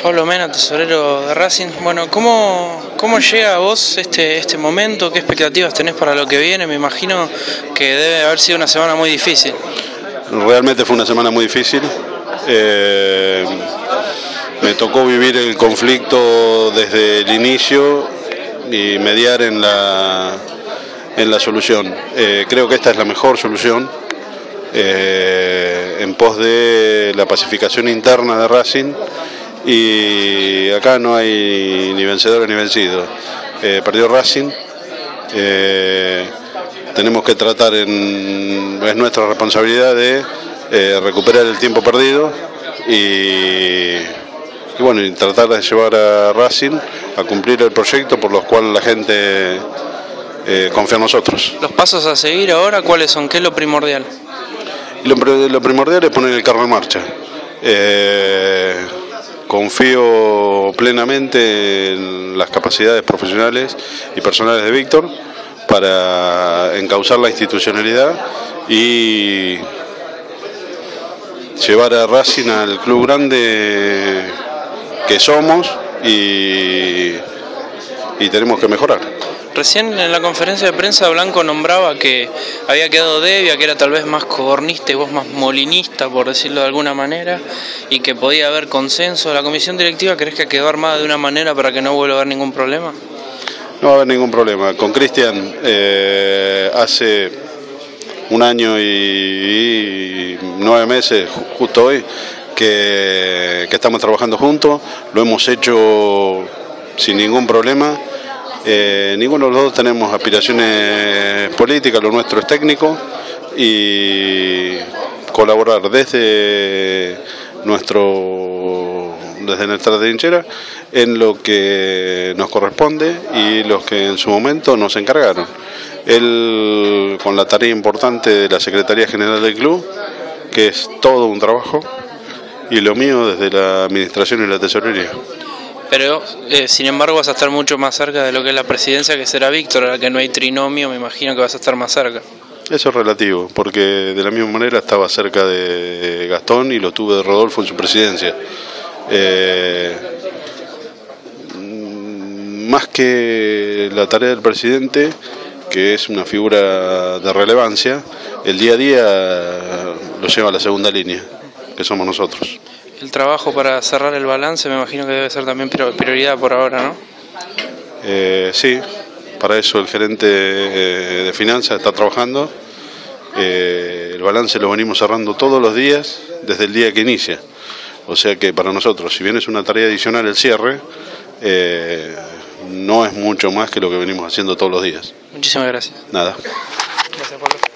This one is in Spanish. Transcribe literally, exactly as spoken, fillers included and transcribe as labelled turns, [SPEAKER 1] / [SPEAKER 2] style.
[SPEAKER 1] Pablo Mena, tesorero de Racing. Bueno, ¿cómo, cómo llega a vos este, este momento? ¿Qué expectativas tenés para lo que viene? Me imagino que debe haber sido una semana muy difícil.
[SPEAKER 2] Realmente fue una semana muy difícil. Eh, me tocó vivir el conflicto desde el inicio y mediar en la, en la solución. Eh, creo que esta es la mejor solución eh, en pos de la pacificación interna de Racing. Y acá no hay ni vencedores ni vencidos. Eh, perdió Racing, eh, tenemos que tratar, en, es nuestra responsabilidad de eh, recuperar el tiempo perdido y, y bueno, y tratar de llevar a Racing a cumplir el proyecto por los cuales la gente eh, confía en nosotros.
[SPEAKER 1] ¿Los pasos a seguir ahora cuáles son? ¿Qué es lo primordial?
[SPEAKER 2] Lo, lo primordial es poner el carro en marcha. Eh, Confío plenamente en las capacidades profesionales y personales de Víctor para encauzar la institucionalidad y llevar a Racing al club grande que somos y, y tenemos que mejorar.
[SPEAKER 1] Recién en la conferencia de prensa Blanco nombraba que había quedado Devia, que era tal vez más codornista y vos más molinista, por decirlo de alguna manera, y que podía haber consenso. ¿La comisión directiva crees que quedó armada de una manera para que no vuelva a haber ningún problema?
[SPEAKER 2] No va a haber ningún problema. Con Cristian eh, hace un año y, y nueve meses, justo hoy, que, que estamos trabajando juntos, lo hemos hecho sin ningún problema. Eh, ninguno de los dos tenemos aspiraciones políticas, lo nuestro es técnico y colaborar desde nuestro desde nuestra trinchera en lo que nos corresponde y los que en su momento nos encargaron. Él con la tarea importante de la Secretaría General del club, que es todo un trabajo, y lo mío desde la administración y la tesorería.
[SPEAKER 1] Pero, eh, sin embargo, vas a estar mucho más cerca de lo que es la presidencia, que será Víctor, a la que no hay trinomio, me imagino que vas a estar más cerca.
[SPEAKER 2] Eso es relativo, porque de la misma manera estaba cerca de Gastón y lo tuve de Rodolfo en su presidencia. Eh, más que la tarea del presidente, que es una figura de relevancia, el día a día lo lleva a la segunda línea, que somos nosotros.
[SPEAKER 1] El trabajo para cerrar el balance me imagino que debe ser también prioridad por ahora, ¿no?
[SPEAKER 2] Eh, sí, para eso el gerente de finanzas está trabajando. Eh, el balance lo venimos cerrando todos los días desde el día que inicia. O sea que para nosotros, si bien es una tarea adicional el cierre, eh, no es mucho más que lo que venimos haciendo todos los días.
[SPEAKER 1] Muchísimas gracias.
[SPEAKER 2] Nada.
[SPEAKER 1] Gracias, Pablo.